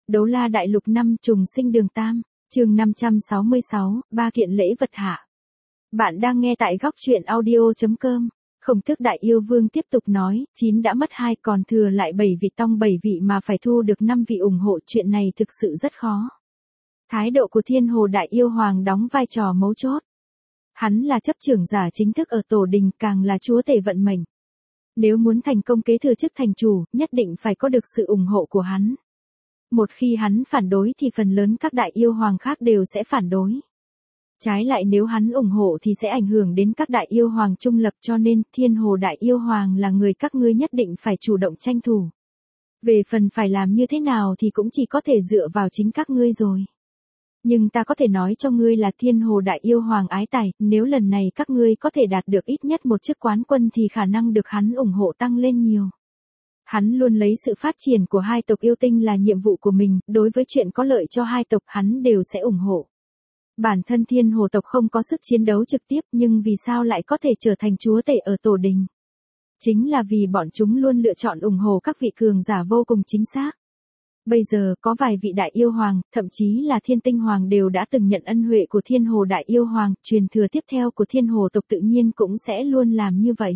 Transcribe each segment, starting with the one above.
Đấu La Đại Lục 5 trùng sinh Đường Tam, chương 566, ba kiện lễ vật hạ. Bạn đang nghe tại góc truyện audio.com. Khổng Tước Đại Yêu Vương tiếp tục nói, 9 đã mất 2 còn thừa lại 7 vị tông 7 vị mà phải thu được 5 vị ủng hộ, chuyện này thực sự rất khó. Thái độ của Thiên Hồ Đại Yêu Hoàng đóng vai trò mấu chốt. Hắn là chấp trưởng giả chính thức ở tổ đình, càng là chúa tể vận mệnh. Nếu muốn thành công kế thừa chức thành chủ, nhất định phải có được sự ủng hộ của hắn. Một khi hắn phản đối thì phần lớn các đại yêu hoàng khác đều sẽ phản đối. Trái lại nếu hắn ủng hộ thì sẽ ảnh hưởng đến các đại yêu hoàng trung lập, cho nên Thiên Hồ Đại Yêu Hoàng là người các ngươi nhất định phải chủ động tranh thủ. Về phần phải làm như thế nào thì cũng chỉ có thể dựa vào chính các ngươi rồi. Nhưng ta có thể nói cho ngươi là Thiên Hồ Đại Yêu Hoàng ái tài, nếu lần này các ngươi có thể đạt được ít nhất một chức quán quân thì khả năng được hắn ủng hộ tăng lên nhiều. Hắn luôn lấy sự phát triển của hai tộc yêu tinh là nhiệm vụ của mình, đối với chuyện có lợi cho hai tộc hắn đều sẽ ủng hộ. Bản thân Thiên Hồ tộc không có sức chiến đấu trực tiếp, nhưng vì sao lại có thể trở thành chúa tể ở tổ đình? Chính là vì bọn chúng luôn lựa chọn ủng hộ các vị cường giả vô cùng chính xác. Bây giờ có vài vị đại yêu hoàng, thậm chí là Thiên Tinh Hoàng đều đã từng nhận ân huệ của Thiên Hồ Đại Yêu Hoàng, truyền thừa tiếp theo của Thiên Hồ tộc tự nhiên cũng sẽ luôn làm như vậy.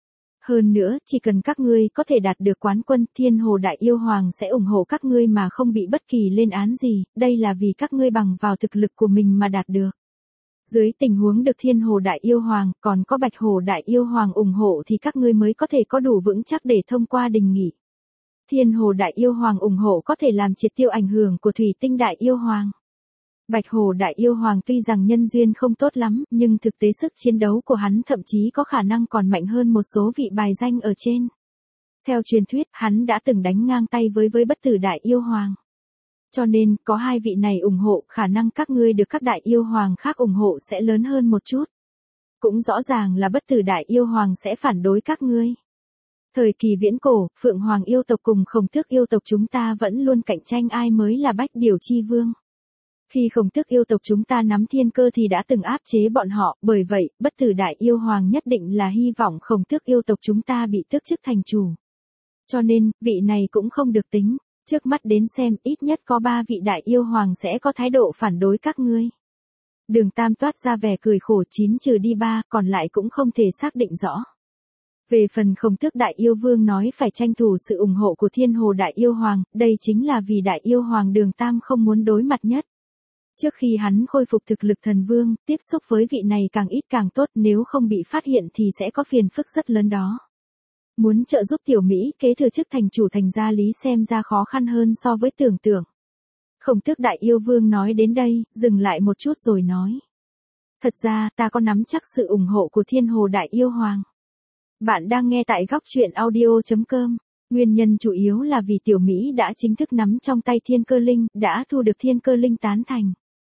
Hơn nữa, chỉ cần các ngươi có thể đạt được quán quân, Thiên Hồ Đại Yêu Hoàng sẽ ủng hộ các ngươi mà không bị bất kỳ lên án gì, đây là vì các ngươi bằng vào thực lực của mình mà đạt được. Dưới tình huống được Thiên Hồ Đại Yêu Hoàng, còn có Bạch Hồ Đại Yêu Hoàng ủng hộ thì các ngươi mới có thể có đủ vững chắc để thông qua đình nghị. Thiên Hồ Đại Yêu Hoàng ủng hộ có thể làm triệt tiêu ảnh hưởng của Thủy Tinh Đại Yêu Hoàng. Bạch Hồ Đại Yêu Hoàng tuy rằng nhân duyên không tốt lắm, nhưng thực tế sức chiến đấu của hắn thậm chí có khả năng còn mạnh hơn một số vị bài danh ở trên. Theo truyền thuyết, hắn đã từng đánh ngang tay với Bất Tử Đại Yêu Hoàng. Cho nên, có hai vị này ủng hộ, khả năng các ngươi được các đại yêu hoàng khác ủng hộ sẽ lớn hơn một chút. Cũng rõ ràng là Bất Tử Đại Yêu Hoàng sẽ phản đối các ngươi. Thời kỳ viễn cổ, Phượng Hoàng yêu tộc cùng Khổng Tước yêu tộc chúng ta vẫn luôn cạnh tranh ai mới là Bách Điểu Chi Vương. Khi Khổng Tước yêu tộc chúng ta nắm thiên cơ thì đã từng áp chế bọn họ, bởi vậy, Bất Tử Đại Yêu Hoàng nhất định là hy vọng Khổng Tước yêu tộc chúng ta bị tước chức thành chủ. Cho nên, vị này cũng không được tính, trước mắt đến xem ít nhất có 3 vị đại yêu hoàng sẽ có thái độ phản đối các ngươi. Đường Tam toát ra vẻ cười khổ, 9 trừ đi 3, còn lại cũng không thể xác định rõ. Về phần Khổng Tước Đại Yêu Vương nói phải tranh thủ sự ủng hộ của Thiên Hồ Đại Yêu Hoàng, đây chính là vì Đại Yêu Hoàng Đường Tam không muốn đối mặt nhất. Trước khi hắn khôi phục thực lực thần vương, tiếp xúc với vị này càng ít càng tốt, nếu không bị phát hiện thì sẽ có phiền phức rất lớn đó. Muốn trợ giúp tiểu Mỹ kế thừa chức thành chủ thành gia lý xem ra khó khăn hơn so với tưởng tượng. Khổng Tước Đại Yêu Vương nói đến đây, dừng lại một chút rồi nói. Thật ra, ta có nắm chắc sự ủng hộ của Thiên Hồ Đại Yêu Hoàng. Bạn đang nghe tại góc truyện audio.com. Nguyên nhân chủ yếu là vì tiểu Mỹ đã chính thức nắm trong tay Thiên Cơ Linh, đã thu được Thiên Cơ Linh tán thành.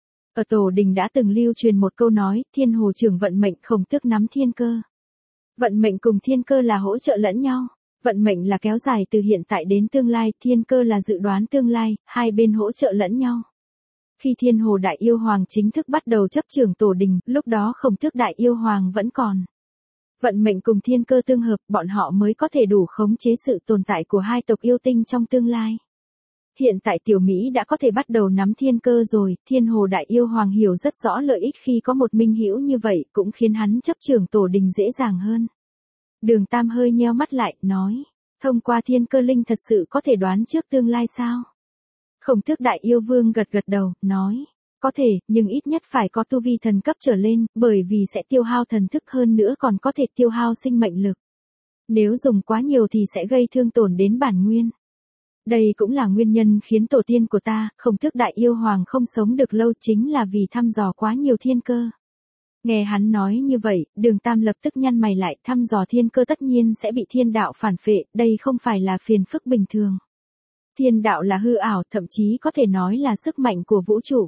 Ở tổ đình đã từng lưu truyền một câu nói, Thiên Hồ trưởng vận mệnh, Khổng Tước nắm thiên cơ. Vận mệnh cùng thiên cơ là hỗ trợ lẫn nhau. Vận mệnh là kéo dài từ hiện tại đến tương lai, thiên cơ là dự đoán tương lai, hai bên hỗ trợ lẫn nhau. Khi Thiên Hồ Đại Yêu Hoàng chính thức bắt đầu chấp trưởng tổ đình, lúc đó Khổng Tước Đại Yêu Hoàng vẫn còn. Vận mệnh cùng thiên cơ tương hợp, bọn họ mới có thể đủ khống chế sự tồn tại của hai tộc yêu tinh trong tương lai. Hiện tại tiểu Mỹ đã có thể bắt đầu nắm thiên cơ rồi, Thiên Hồ Đại Yêu Hoàng hiểu rất rõ lợi ích khi có một minh hữu như vậy, cũng khiến hắn chấp trưởng tổ đình dễ dàng hơn. Đường Tam hơi nheo mắt lại, nói, thông qua Thiên Cơ Linh thật sự có thể đoán trước tương lai sao? Khổng Tước Đại Yêu Vương gật gật đầu, nói, có thể, nhưng ít nhất phải có tu vi thần cấp trở lên, bởi vì sẽ tiêu hao thần thức, hơn nữa còn có thể tiêu hao sinh mệnh lực. Nếu dùng quá nhiều thì sẽ gây thương tổn đến bản nguyên. Đây cũng là nguyên nhân khiến tổ tiên của ta, Khổng Tước Đại Yêu Hoàng không sống được lâu, chính là vì thăm dò quá nhiều thiên cơ. Nghe hắn nói như vậy, Đường Tam lập tức nhăn mày lại, thăm dò thiên cơ tất nhiên sẽ bị thiên đạo phản phệ, đây không phải là phiền phức bình thường. Thiên đạo là hư ảo, thậm chí có thể nói là sức mạnh của vũ trụ.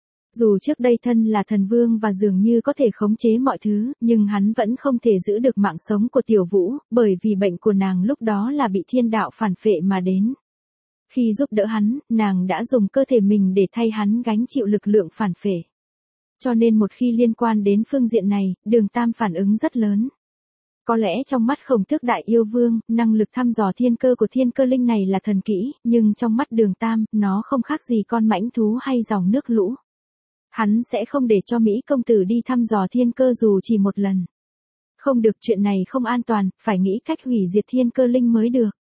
Dù trước đây thân là thần vương và dường như có thể khống chế mọi thứ, nhưng hắn vẫn không thể giữ được mạng sống của Tiểu Vũ, bởi vì bệnh của nàng lúc đó là bị thiên đạo phản phệ mà đến. Khi giúp đỡ hắn, nàng đã dùng cơ thể mình để thay hắn gánh chịu lực lượng phản phệ. Cho nên một khi liên quan đến phương diện này, Đường Tam phản ứng rất lớn. Có lẽ trong mắt Khổng Tước Đại Yêu Vương, năng lực thăm dò thiên cơ của thiên cơ linh này là thần kỹ, nhưng trong mắt Đường Tam, nó không khác gì con mãnh thú hay dòng nước lũ. Hắn sẽ không để cho Mỹ công tử đi thăm dò thiên cơ dù chỉ một lần. Không được, chuyện này không an toàn, phải nghĩ cách hủy diệt thiên cơ linh mới được.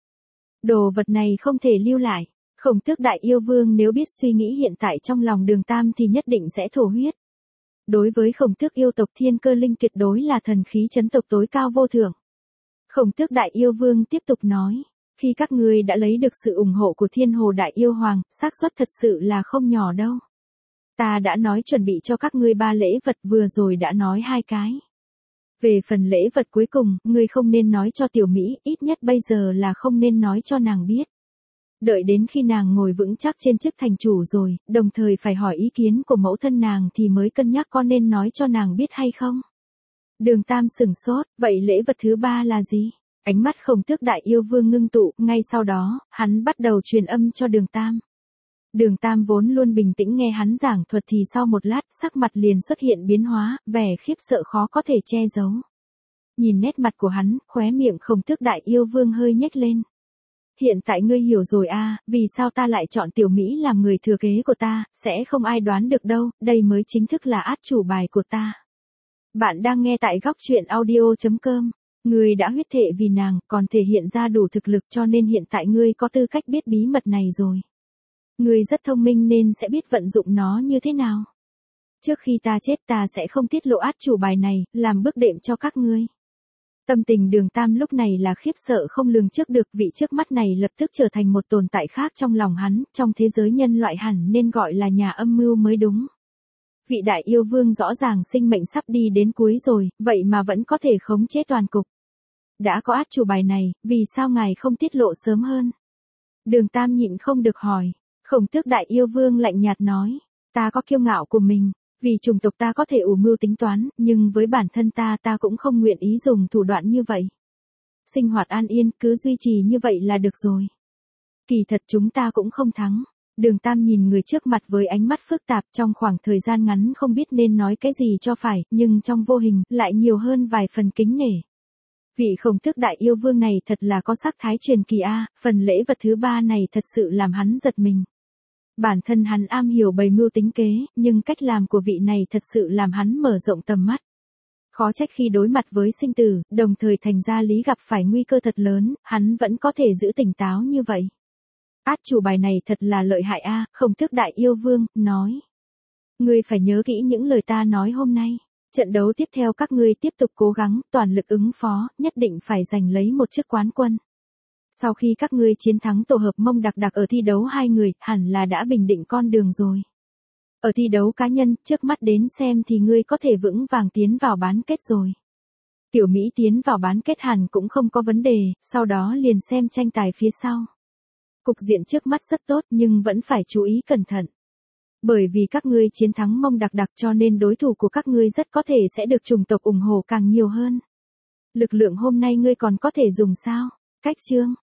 Đồ vật này không thể lưu lại. Khổng Tước Đại Yêu Vương nếu biết suy nghĩ hiện tại trong lòng Đường Tam thì nhất định sẽ thổ huyết. Đối với Khổng Tước yêu tộc thiên cơ linh tuyệt đối là thần khí chấn tộc tối cao vô thượng. Khổng Tước Đại Yêu Vương tiếp tục nói, khi các ngươi đã lấy được sự ủng hộ của Thiên Hồ Đại Yêu Hoàng, xác suất thật sự là không nhỏ đâu. Ta đã nói chuẩn bị cho các ngươi 3 lễ vật, vừa rồi đã nói 2 cái. Về phần lễ vật cuối cùng, ngươi không nên nói cho Tiểu Mỹ, ít nhất bây giờ là không nên nói cho nàng biết. Đợi đến khi nàng ngồi vững chắc trên chức thành chủ rồi, đồng thời phải hỏi ý kiến của mẫu thân nàng thì mới cân nhắc có nên nói cho nàng biết hay không. Đường Tam sửng sốt, vậy lễ vật thứ 3 là gì? Ánh mắt Khổng Tước Đại Yêu Vương ngưng tụ, ngay sau đó, hắn bắt đầu truyền âm cho Đường Tam. Đường Tam vốn luôn bình tĩnh nghe hắn giảng thuật thì sau một lát, sắc mặt liền xuất hiện biến hóa, vẻ khiếp sợ khó có thể che giấu. Nhìn nét mặt của hắn, khóe miệng Khổng Tước Đại Yêu Vương hơi nhếch lên. Hiện tại ngươi hiểu rồi à, vì sao ta lại chọn Tiểu Mỹ làm người thừa kế của ta, sẽ không ai đoán được đâu, đây mới chính thức là át chủ bài của ta. Bạn đang nghe tại góc truyện audio.com. Ngươi đã huyết thệ vì nàng, còn thể hiện ra đủ thực lực cho nên hiện tại ngươi có tư cách biết bí mật này rồi. Ngươi rất thông minh nên sẽ biết vận dụng nó như thế nào. Trước khi ta chết ta sẽ không tiết lộ át chủ bài này, làm bước đệm cho các ngươi. Tâm tình Đường Tam lúc này là khiếp sợ không lường trước được, vị trước mắt này lập tức trở thành một tồn tại khác trong lòng hắn, trong thế giới nhân loại hẳn nên gọi là nhà âm mưu mới đúng. Vị Đại Yêu Vương rõ ràng sinh mệnh sắp đi đến cuối rồi, vậy mà vẫn có thể khống chế toàn cục. Đã có át chủ bài này, vì sao ngài không tiết lộ sớm hơn? Đường Tam nhịn không được hỏi. Khổng Tước Đại Yêu Vương lạnh nhạt nói, ta có kiêu ngạo của mình, vì chủng tộc ta có thể ủ mưu tính toán, nhưng với bản thân ta cũng không nguyện ý dùng thủ đoạn như vậy. Sinh hoạt an yên, cứ duy trì như vậy là được rồi. Kỳ thật chúng ta cũng không thắng. Đường Tam nhìn người trước mặt với ánh mắt phức tạp, trong khoảng thời gian ngắn không biết nên nói cái gì cho phải, nhưng trong vô hình, lại nhiều hơn vài phần kính nể. Vị Khổng Tước Đại Yêu Vương này thật là có sắc thái truyền kỳ a, phần lễ vật thứ 3 này thật sự làm hắn giật mình. Bản thân hắn am hiểu bày mưu tính kế, nhưng cách làm của vị này thật sự làm hắn mở rộng tầm mắt. Khó trách khi đối mặt với sinh tử, đồng thời thành ra lý gặp phải nguy cơ thật lớn, hắn vẫn có thể giữ tỉnh táo như vậy. Át chủ bài này thật là lợi hại a, Khổng Tước Đại Yêu Vương nói. Ngươi phải nhớ kỹ những lời ta nói hôm nay. Trận đấu tiếp theo các ngươi tiếp tục cố gắng, toàn lực ứng phó, nhất định phải giành lấy một chiếc quán quân. Sau khi các ngươi chiến thắng tổ hợp Mông Đặc Đặc ở thi đấu 2 người, hẳn là đã bình định con đường rồi. Ở thi đấu cá nhân, trước mắt đến xem thì ngươi có thể vững vàng tiến vào bán kết rồi. Tiểu Mỹ tiến vào bán kết hẳn cũng không có vấn đề, sau đó liền xem tranh tài phía sau. Cục diện trước mắt rất tốt nhưng vẫn phải chú ý cẩn thận. Bởi vì các ngươi chiến thắng Mông Đặc Đặc cho nên đối thủ của các ngươi rất có thể sẽ được chủng tộc ủng hộ càng nhiều hơn. Lực lượng hôm nay ngươi còn có thể dùng sao? Cách chương